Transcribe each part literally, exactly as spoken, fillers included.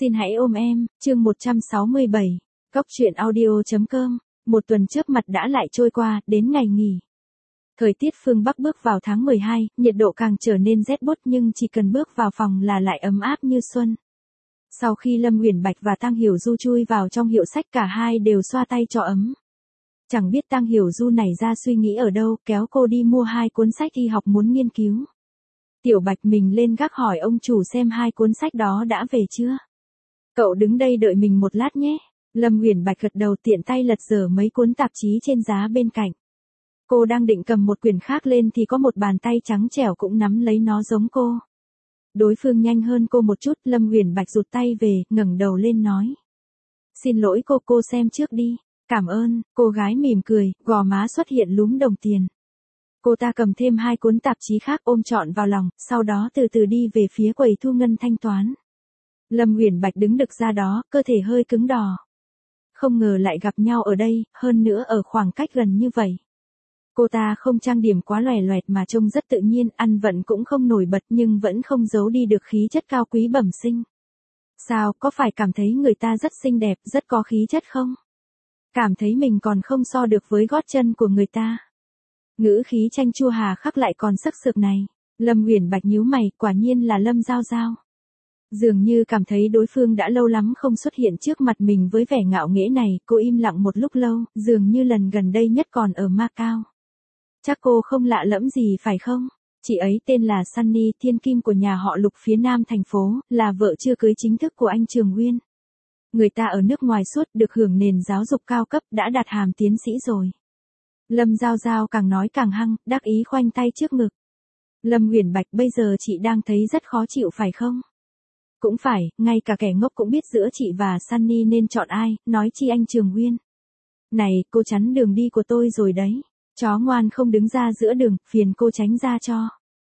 Xin hãy ôm em, chương một trăm sáu mươi bảy, Cóc truyện audio chấm com. Một tuần chớp mặt đã lại trôi qua, đến ngày nghỉ. Thời tiết phương Bắc bước vào tháng mười hai, nhiệt độ càng trở nên rét buốt nhưng chỉ cần bước vào phòng là lại ấm áp như xuân. Sau khi Lâm Uyển Bạch và Tang Hiểu Du chui vào trong hiệu sách, cả hai đều xoa tay cho ấm. Chẳng biết Tang Hiểu Du nảy ra suy nghĩ ở đâu, kéo cô đi mua hai cuốn sách y học muốn nghiên cứu. Tiểu Bạch mình lên gác hỏi ông chủ xem hai cuốn sách đó đã về chưa. Cậu đứng đây đợi mình một lát nhé. Lâm Uyển Bạch gật đầu, tiện tay lật dở mấy cuốn tạp chí trên giá bên cạnh. Cô đang định cầm một quyển khác lên thì có một bàn tay trắng trẻo cũng nắm lấy nó giống cô. Đối phương nhanh hơn cô một chút, Lâm Uyển Bạch rụt tay về, ngẩng đầu lên nói. Xin lỗi cô, cô xem trước đi. Cảm ơn, cô gái mỉm cười, gò má xuất hiện lúm đồng tiền. Cô ta cầm thêm hai cuốn tạp chí khác ôm trọn vào lòng, sau đó từ từ đi về phía quầy thu ngân thanh toán. Lâm Uyển Bạch đứng đực ra đó, cơ thể hơi cứng đò. Không ngờ lại gặp nhau ở đây, hơn nữa ở khoảng cách gần như vậy. Cô ta không trang điểm quá lòe loẹt mà trông rất tự nhiên, ăn vận cũng không nổi bật nhưng vẫn không giấu đi được khí chất cao quý bẩm sinh. Sao, có phải cảm thấy người ta rất xinh đẹp, rất có khí chất không? Cảm thấy mình còn không so được với gót chân của người ta. Ngữ khí chanh chua hà khắc lại còn sắc sược này. Lâm Uyển Bạch nhíu mày, quả nhiên là Lâm Giao Giao. Dường như cảm thấy đối phương đã lâu lắm không xuất hiện trước mặt mình với vẻ ngạo nghễ này, cô im lặng một lúc lâu, dường như lần gần đây nhất còn ở Macau. Chắc cô không lạ lẫm gì phải không? Chị ấy tên là Sunny, thiên kim của nhà họ Lục phía nam thành phố, là vợ chưa cưới chính thức của anh Trường Uyên. Người ta ở nước ngoài suốt, được hưởng nền giáo dục cao cấp, đã đạt hàm tiến sĩ rồi. Lâm Giao Giao càng nói càng hăng, đắc ý khoanh tay trước ngực. Lâm Uyển Bạch, bây giờ chị đang thấy rất khó chịu phải không? Cũng phải, ngay cả kẻ ngốc cũng biết giữa chị và Sunny nên chọn ai, nói chi anh Trường Uyên. Này, cô chắn đường đi của tôi rồi đấy. Chó ngoan không đứng ra giữa đường, phiền cô tránh ra cho.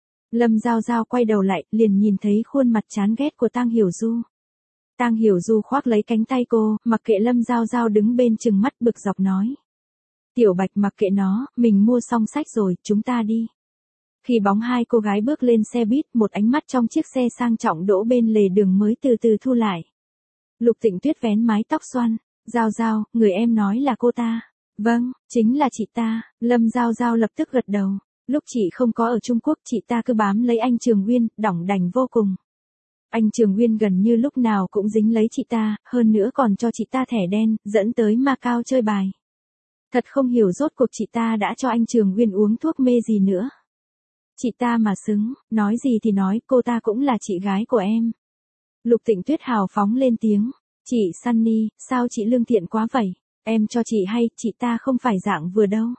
Lâm Giao Giao quay đầu lại, liền nhìn thấy khuôn mặt chán ghét của Tang Hiểu Du. Tang Hiểu Du khoác lấy cánh tay cô, mặc kệ Lâm Giao Giao đứng bên trừng mắt bực dọc nói. Tiểu Bạch mặc kệ nó, mình mua xong sách rồi, chúng ta đi. Khi bóng hai cô gái bước lên xe buýt, một ánh mắt trong chiếc xe sang trọng đỗ bên lề đường mới từ từ thu lại. Lục Tịnh Tuyết vén mái tóc xoăn. Giao Giao, người em nói là cô ta. Vâng, chính là chị ta. Lâm Giao Giao lập tức gật đầu. Lúc chị không có ở Trung Quốc, chị ta cứ bám lấy anh Trường Uyên, đỏng đành vô cùng. Anh Trường Uyên gần như lúc nào cũng dính lấy chị ta, hơn nữa còn cho chị ta thẻ đen, dẫn tới Macau chơi bài. Thật không hiểu rốt cuộc chị ta đã cho anh Trường Uyên uống thuốc mê gì nữa. Chị ta mà xứng, nói gì thì nói, cô ta cũng là chị gái của em. Lục Tịnh Tuyết hào phóng lên tiếng. Chị Sunny, sao chị lương thiện quá vậy? Em cho chị hay, chị ta không phải dạng vừa đâu.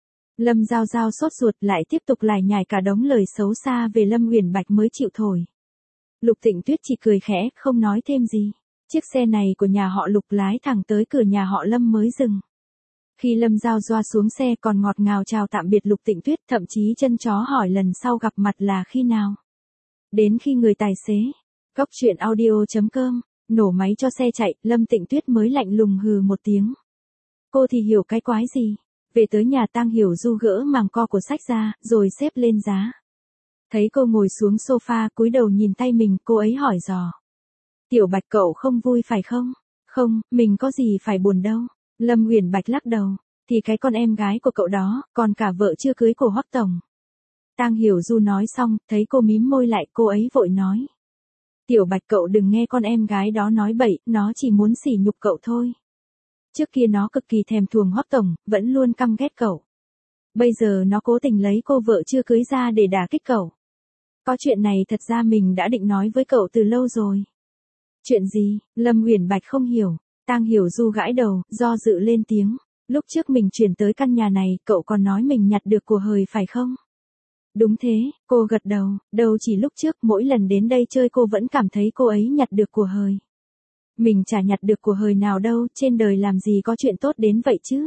Lâm Giao Giao sốt ruột lại tiếp tục lải nhải cả đống lời xấu xa về Lâm Uyển Bạch mới chịu thổi. Lục Tịnh Tuyết chỉ cười khẽ, không nói thêm gì. Chiếc xe này của nhà họ Lục lái thẳng tới cửa nhà họ Lâm mới dừng. Khi Lâm Giao Giao xuống xe còn ngọt ngào chào tạm biệt Lục Tịnh Tuyết, thậm chí chân chó hỏi lần sau gặp mặt là khi nào. Đến khi người tài xế, Cóc truyện audio chấm com, nổ máy cho xe chạy, Lâm Tịnh Tuyết mới lạnh lùng hừ một tiếng. Cô thì hiểu cái quái gì. Về tới nhà, Tang Hiểu Du gỡ màng co của sách ra, rồi xếp lên giá. Thấy cô ngồi xuống sofa, cúi đầu nhìn tay mình, cô ấy hỏi dò. Tiểu Bạch cậu không vui phải không? Không, mình có gì phải buồn đâu. Lâm Uyển Bạch lắc đầu. Thì cái con em gái của cậu đó, còn cả vợ chưa cưới của Hoắc tổng. Tang Hiểu Du nói xong, thấy cô mím môi lại, cô ấy vội nói. Tiểu Bạch cậu đừng nghe con em gái đó nói bậy, nó chỉ muốn sỉ nhục cậu thôi. Trước kia nó cực kỳ thèm thuồng Hoắc tổng, vẫn luôn căm ghét cậu. Bây giờ nó cố tình lấy cô vợ chưa cưới ra để đả kích cậu. Có chuyện này thật ra mình đã định nói với cậu từ lâu rồi. Chuyện gì? Lâm Uyển Bạch không hiểu. Tang Hiểu Du gãi đầu, do dự lên tiếng. Lúc trước mình chuyển tới căn nhà này, cậu còn nói mình nhặt được của hời phải không? Đúng thế, cô gật đầu, đâu chỉ lúc trước, mỗi lần đến đây chơi cô vẫn cảm thấy cô ấy nhặt được của hời. Mình chả nhặt được của hời nào đâu, trên đời làm gì có chuyện tốt đến vậy chứ?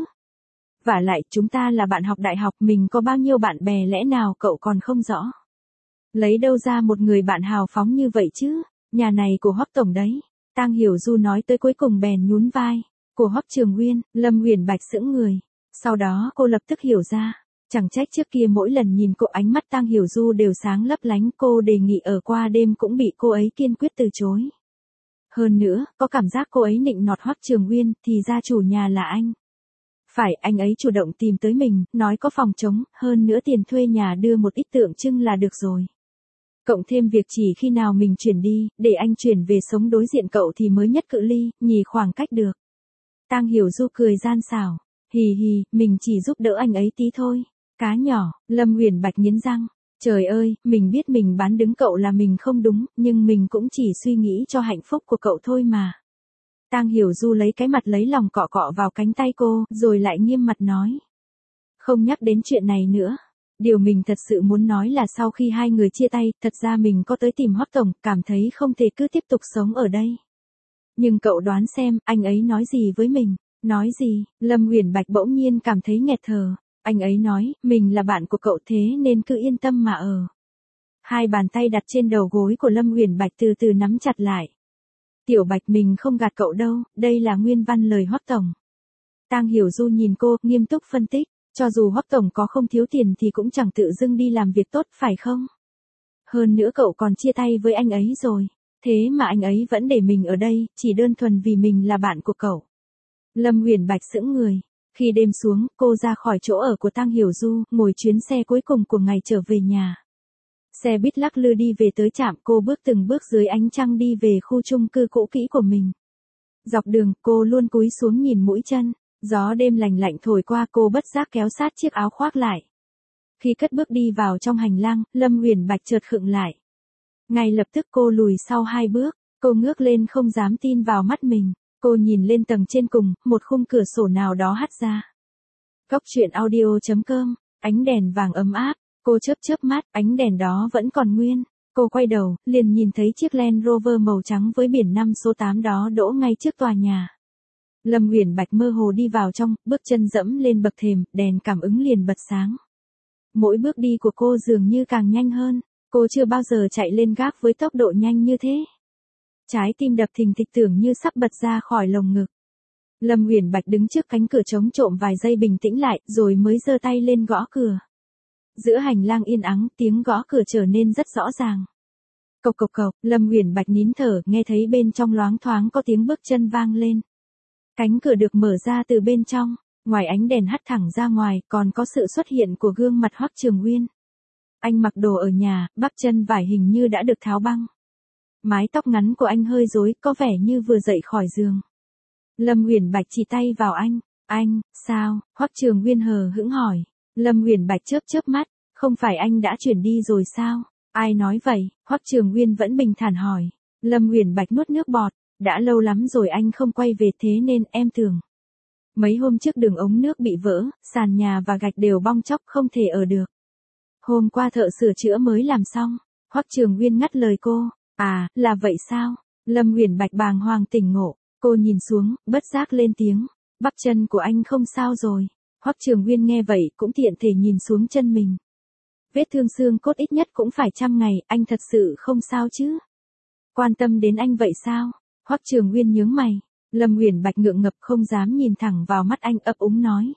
Vả lại, chúng ta là bạn học đại học, mình có bao nhiêu bạn bè lẽ nào cậu còn không rõ? Lấy đâu ra một người bạn hào phóng như vậy chứ? Nhà này của Hoắc tổng đấy. Tang Hiểu Du nói tới cuối cùng bèn nhún vai. Của Hoắc Trường Uyên. Lâm Uyển Bạch sững người. Sau đó cô lập tức hiểu ra. Chẳng trách trước kia mỗi lần nhìn cô ánh mắt Tang Hiểu Du đều sáng lấp lánh, cô đề nghị ở qua đêm cũng bị cô ấy kiên quyết từ chối. Hơn nữa, có cảm giác cô ấy nịnh nọt Hoắc Trường Uyên, thì ra chủ nhà là anh. Phải, anh ấy chủ động tìm tới mình, nói có phòng trống, hơn nữa tiền thuê nhà đưa một ít tượng trưng là được rồi. Cộng thêm việc chỉ khi nào mình chuyển đi, để anh chuyển về sống đối diện cậu thì mới nhất cự ly, nhì khoảng cách được. Tang Hiểu Du cười gian xảo. Hì hì, mình chỉ giúp đỡ anh ấy tí thôi. Cá nhỏ, Lâm Huyền Bạch nghiến răng. Trời ơi, mình biết mình bán đứng cậu là mình không đúng, nhưng mình cũng chỉ suy nghĩ cho hạnh phúc của cậu thôi mà. Tang Hiểu Du lấy cái mặt lấy lòng cọ cọ vào cánh tay cô, rồi lại nghiêm mặt nói. Không nhắc đến chuyện này nữa. Điều mình thật sự muốn nói là sau khi hai người chia tay, thật ra mình có tới tìm Hoắc tổng, cảm thấy không thể cứ tiếp tục sống ở đây. Nhưng cậu đoán xem, anh ấy nói gì với mình? Nói gì? Lâm Huyền Bạch bỗng nhiên cảm thấy nghẹt thở. Anh ấy nói, mình là bạn của cậu thế nên cứ yên tâm mà ở. Hai bàn tay đặt trên đầu gối của Lâm Huyền Bạch từ từ nắm chặt lại. Tiểu Bạch, mình không gạt cậu đâu, đây là nguyên văn lời Hoắc tổng. Tang Hiểu Du nhìn cô, nghiêm túc phân tích, cho dù Hoắc tổng có không thiếu tiền thì cũng chẳng tự dưng đi làm việc tốt, phải không? Hơn nữa cậu còn chia tay với anh ấy rồi, thế mà anh ấy vẫn để mình ở đây, chỉ đơn thuần vì mình là bạn của cậu. Lâm Huyền Bạch sững người. Khi đêm xuống, cô ra khỏi chỗ ở của Tang Hiểu Du, ngồi chuyến xe cuối cùng của ngày trở về nhà. Xe buýt lắc lư đi về tới trạm, cô bước từng bước dưới ánh trăng đi về khu chung cư cũ kỹ của mình. Dọc đường, cô luôn cúi xuống nhìn mũi chân. Gió đêm lành lạnh thổi qua, cô bất giác kéo sát chiếc áo khoác lại. Khi cất bước đi vào trong hành lang, Lâm Huyền Bạch chợt khựng lại. Ngay lập tức cô lùi sau hai bước, cô ngước lên không dám tin vào mắt mình. Cô nhìn lên tầng trên cùng, một khung cửa sổ nào đó hắt ra. Góc truyện audio chấm com, ánh đèn vàng ấm áp, cô chớp chớp mắt, ánh đèn đó vẫn còn nguyên. Cô quay đầu, liền nhìn thấy chiếc Land Rover màu trắng với biển năm số tám đó đỗ ngay trước tòa nhà. Lâm Huyền Bạch mơ hồ đi vào trong, bước chân dẫm lên bậc thềm, đèn cảm ứng liền bật sáng. Mỗi bước đi của cô dường như càng nhanh hơn, cô chưa bao giờ chạy lên gác với tốc độ nhanh như thế. Trái tim đập thình thịch tưởng như sắp bật ra khỏi lồng ngực. Lâm Huyền Bạch đứng trước cánh cửa trống trộm vài giây bình tĩnh lại, rồi mới giơ tay lên gõ cửa. Giữa hành lang yên ắng, tiếng gõ cửa trở nên rất rõ ràng. Cộc cộc cộc, Lâm Huyền Bạch nín thở, nghe thấy bên trong loáng thoáng có tiếng bước chân vang lên. Cánh cửa được mở ra từ bên trong, ngoài ánh đèn hắt thẳng ra ngoài, còn có sự xuất hiện của gương mặt Hoắc Trường Uyên. Anh mặc đồ ở nhà, bắp chân vải hình như đã được tháo băng. Mái tóc ngắn của anh hơi rối, có vẻ như vừa dậy khỏi giường. Lâm Huyền Bạch chỉ tay vào anh. Anh, sao? Hoắc Trường Uyên hờ hững hỏi. Lâm Huyền Bạch chớp chớp mắt. Không phải anh đã chuyển đi rồi sao? Ai nói vậy? Hoắc Trường Uyên vẫn bình thản hỏi. Lâm Huyền Bạch nuốt nước bọt. Đã lâu lắm rồi anh không quay về thế nên em tưởng. Mấy hôm trước đường ống nước bị vỡ, sàn nhà và gạch đều bong tróc không thể ở được. Hôm qua thợ sửa chữa mới làm xong. Hoắc Trường Uyên ngắt lời cô. À, là vậy sao? Lâm Huyền Bạch bàng hoàng tỉnh ngộ. Cô nhìn xuống, bất giác lên tiếng. Bắp chân của anh không sao rồi. Hoắc Trường Uyên nghe vậy cũng tiện thể nhìn xuống chân mình. Vết thương xương cốt ít nhất cũng phải trăm ngày, anh thật sự không sao chứ? Quan tâm đến anh vậy sao? Hoắc Trường Uyên nhướng mày. Lâm Huyền Bạch ngượng ngập không dám nhìn thẳng vào mắt anh, ấp úng nói.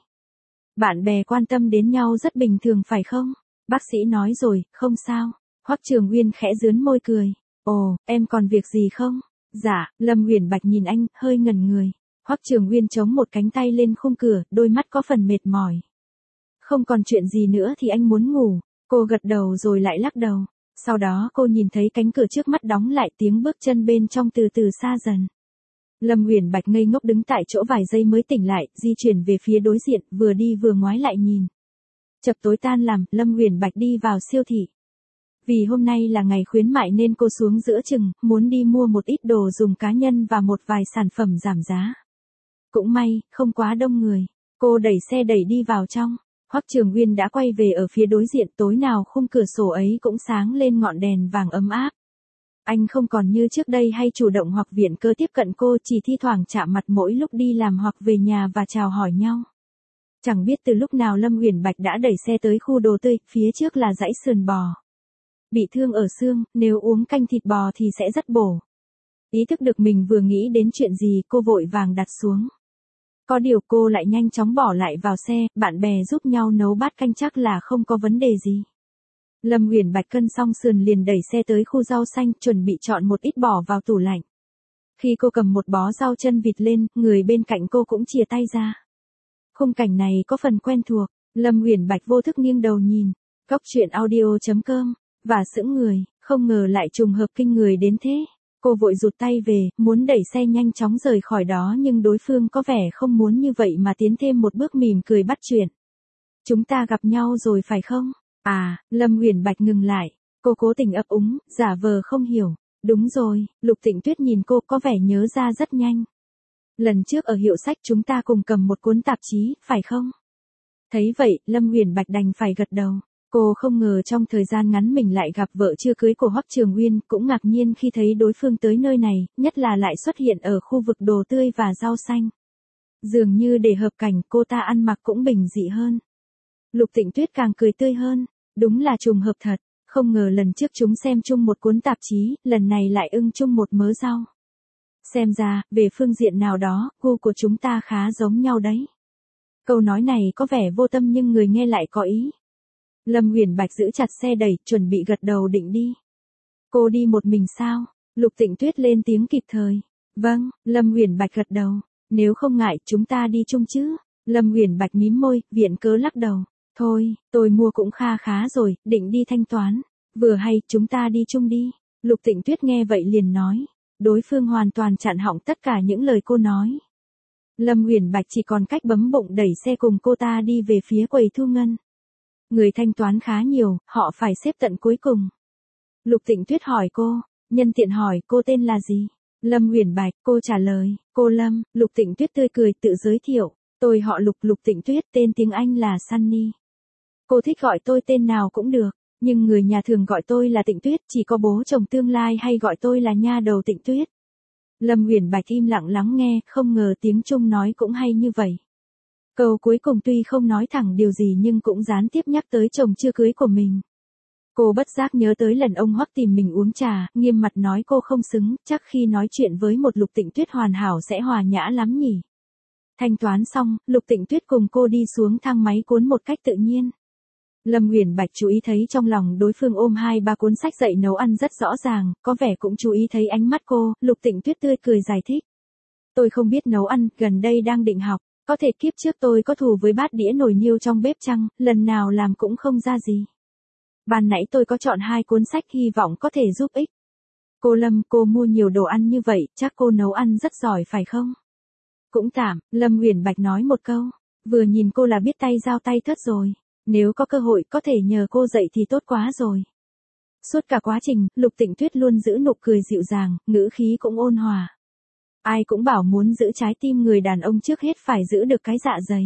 Bạn bè quan tâm đến nhau rất bình thường phải không? Bác sĩ nói rồi, không sao. Hoắc Trường Uyên khẽ dướn môi cười. Ồ, em còn việc gì không? Dạ, Lâm Huyền Bạch nhìn anh, hơi ngẩn người. Hoắc Trường Uyên chống một cánh tay lên khung cửa, đôi mắt có phần mệt mỏi. Không còn chuyện gì nữa thì anh muốn ngủ. Cô gật đầu rồi lại lắc đầu. Sau đó cô nhìn thấy cánh cửa trước mắt đóng lại, tiếng bước chân bên trong từ từ xa dần. Lâm Huyền Bạch ngây ngốc đứng tại chỗ vài giây mới tỉnh lại, di chuyển về phía đối diện, vừa đi vừa ngoái lại nhìn. Chập tối tan làm, Lâm Huyền Bạch đi vào siêu thị. Vì hôm nay là ngày khuyến mại nên cô xuống giữa chừng, muốn đi mua một ít đồ dùng cá nhân và một vài sản phẩm giảm giá. Cũng may, không quá đông người. Cô đẩy xe đẩy đi vào trong. Hoắc Trường Uyên đã quay về ở phía đối diện, tối nào khung cửa sổ ấy cũng sáng lên ngọn đèn vàng ấm áp. Anh không còn như trước đây hay chủ động hoặc viện cớ tiếp cận cô, chỉ thi thoảng chạm mặt mỗi lúc đi làm hoặc về nhà và chào hỏi nhau. Chẳng biết từ lúc nào Lâm Huyền Bạch đã đẩy xe tới khu đồ tươi, phía trước là dãy sườn bò. Bị thương ở xương, nếu uống canh thịt bò thì sẽ rất bổ. Ý thức được mình vừa nghĩ đến chuyện gì, cô vội vàng đặt xuống. Có điều cô lại nhanh chóng bỏ lại vào xe, bạn bè giúp nhau nấu bát canh chắc là không có vấn đề gì. Lâm Huyền Bạch cân xong sườn liền đẩy xe tới khu rau xanh, chuẩn bị chọn một ít bỏ vào tủ lạnh. Khi cô cầm một bó rau chân vịt lên, người bên cạnh cô cũng chìa tay ra. Khung cảnh này có phần quen thuộc, Lâm Uyển Bạch vô thức nghiêng đầu nhìn. Góc truyện audio chấm com, và sững người, không ngờ lại trùng hợp kinh người đến thế. Cô vội rụt tay về, muốn đẩy xe nhanh chóng rời khỏi đó nhưng đối phương có vẻ không muốn như vậy mà tiến thêm một bước mỉm cười bắt chuyện. Chúng ta gặp nhau rồi phải không? À, Lâm Uyển Bạch ngừng lại. Cô cố tình ấp úng, giả vờ không hiểu. Đúng rồi, Lục Tịnh Tuyết nhìn cô có vẻ nhớ ra rất nhanh. Lần trước ở hiệu sách chúng ta cùng cầm một cuốn tạp chí, phải không? Thấy vậy, Lâm Uyển Bạch đành phải gật đầu. Cô không ngờ trong thời gian ngắn mình lại gặp vợ chưa cưới của Hoắc Trường Uyên, cũng ngạc nhiên khi thấy đối phương tới nơi này, nhất là lại xuất hiện ở khu vực đồ tươi và rau xanh. Dường như để hợp cảnh, cô ta ăn mặc cũng bình dị hơn. Lục Tịnh Tuyết càng cười tươi hơn, đúng là trùng hợp thật, không ngờ lần trước chúng xem chung một cuốn tạp chí, lần này lại ưng chung một mớ rau. Xem ra, về phương diện nào đó, gu của chúng ta khá giống nhau đấy. Câu nói này có vẻ vô tâm nhưng người nghe lại có ý. Lâm Uyển Bạch giữ chặt xe đẩy, chuẩn bị gật đầu định đi. Cô đi một mình sao? Lục Tịnh Tuyết lên tiếng kịp thời. Vâng, Lâm Uyển Bạch gật đầu. Nếu không ngại, chúng ta đi chung chứ? Lâm Uyển Bạch mím môi, viện cớ lắc đầu. Thôi, tôi mua cũng kha khá rồi, định đi thanh toán. Vừa hay, chúng ta đi chung đi. Lục Tịnh Tuyết nghe vậy liền nói. Đối phương hoàn toàn chặn họng tất cả những lời cô nói. Lâm Uyển Bạch chỉ còn cách bấm bụng đẩy xe cùng cô ta đi về phía quầy thu ngân. Người thanh toán khá nhiều, họ phải xếp tận cuối cùng. Lục Tịnh Tuyết hỏi cô, nhân tiện hỏi cô tên là gì? Lâm Uyển Bạch, cô trả lời, cô Lâm. Lục Tịnh Tuyết tươi cười tự giới thiệu, tôi họ Lục. Lục Tịnh Tuyết, tên tiếng Anh là Sunny. Cô thích gọi tôi tên nào cũng được, nhưng người nhà thường gọi tôi là Tịnh Tuyết, chỉ có bố chồng tương lai hay gọi tôi là nha đầu Tịnh Tuyết. Lâm Uyển Bạch im lặng lắng nghe, không ngờ tiếng Trung nói cũng hay như vậy. Câu cuối cùng tuy không nói thẳng điều gì nhưng cũng gián tiếp nhắc tới chồng chưa cưới của mình. Cô bất giác nhớ tới lần ông Hoắc tìm mình uống trà, nghiêm mặt nói cô không xứng, chắc khi nói chuyện với một Lục Tịnh Tuyết hoàn hảo sẽ hòa nhã lắm nhỉ. Thanh toán xong, Lục Tịnh Tuyết cùng cô đi xuống thang máy cuốn một cách tự nhiên. Lâm Uyển Bạch chú ý thấy trong lòng đối phương ôm hai ba cuốn sách dạy nấu ăn rất rõ ràng, có vẻ cũng chú ý thấy ánh mắt cô. Lục Tịnh Tuyết tươi cười giải thích. Tôi không biết nấu ăn, gần đây đang định học. Có thể kiếp trước tôi có thù với bát đĩa nồi niêu trong bếp chăng, lần nào làm cũng không ra gì. Ban nãy tôi có chọn hai cuốn sách hy vọng có thể giúp ích. Cô Lâm, cô mua nhiều đồ ăn như vậy, chắc cô nấu ăn rất giỏi phải không? Cũng tạm, Lâm Uyển Bạch nói một câu. Vừa nhìn cô là biết tay dao tay thớt rồi. Nếu có cơ hội có thể nhờ cô dạy thì tốt quá rồi. Suốt cả quá trình, Lục Tịnh Tuyết luôn giữ nụ cười dịu dàng, ngữ khí cũng ôn hòa. Ai cũng bảo muốn giữ trái tim người đàn ông trước hết phải giữ được cái dạ dày.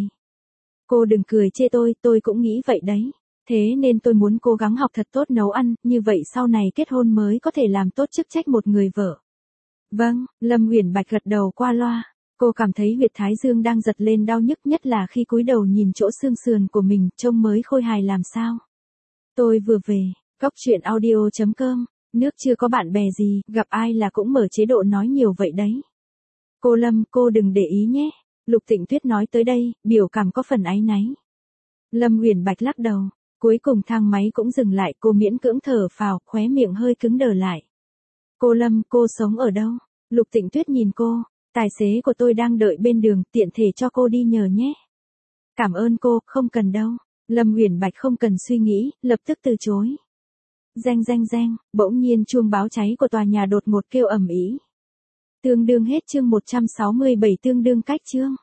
Cô đừng cười chê tôi, tôi cũng nghĩ vậy đấy. Thế nên tôi muốn cố gắng học thật tốt nấu ăn, như vậy sau này kết hôn mới có thể làm tốt chức trách một người vợ. Vâng, Lâm Uyển Bạch gật đầu qua loa. Cô cảm thấy huyệt thái dương đang giật lên đau nhức, nhất là khi cúi đầu nhìn chỗ xương sườn của mình, trông mới khôi hài làm sao. Tôi vừa về, góc truyện audio chấm com, nước chưa có bạn bè gì, gặp ai là cũng mở chế độ nói nhiều vậy đấy. Cô Lâm, cô đừng để ý nhé. Lục Tịnh Tuyết nói tới đây, biểu cảm có phần áy náy. Lâm Uyển Bạch lắc đầu, cuối cùng thang máy cũng dừng lại, cô miễn cưỡng thở phào, khóe miệng hơi cứng đờ lại. Cô Lâm, cô sống ở đâu? Lục Tịnh Tuyết nhìn cô, tài xế của tôi đang đợi bên đường, tiện thể cho cô đi nhờ nhé. Cảm ơn cô, không cần đâu. Lâm Uyển Bạch không cần suy nghĩ, lập tức từ chối. Reng reng reng, bỗng nhiên chuông báo cháy của tòa nhà đột ngột kêu ầm ĩ. Tương đương hết chương một trăm sáu mươi bảy, tương đương cách chương.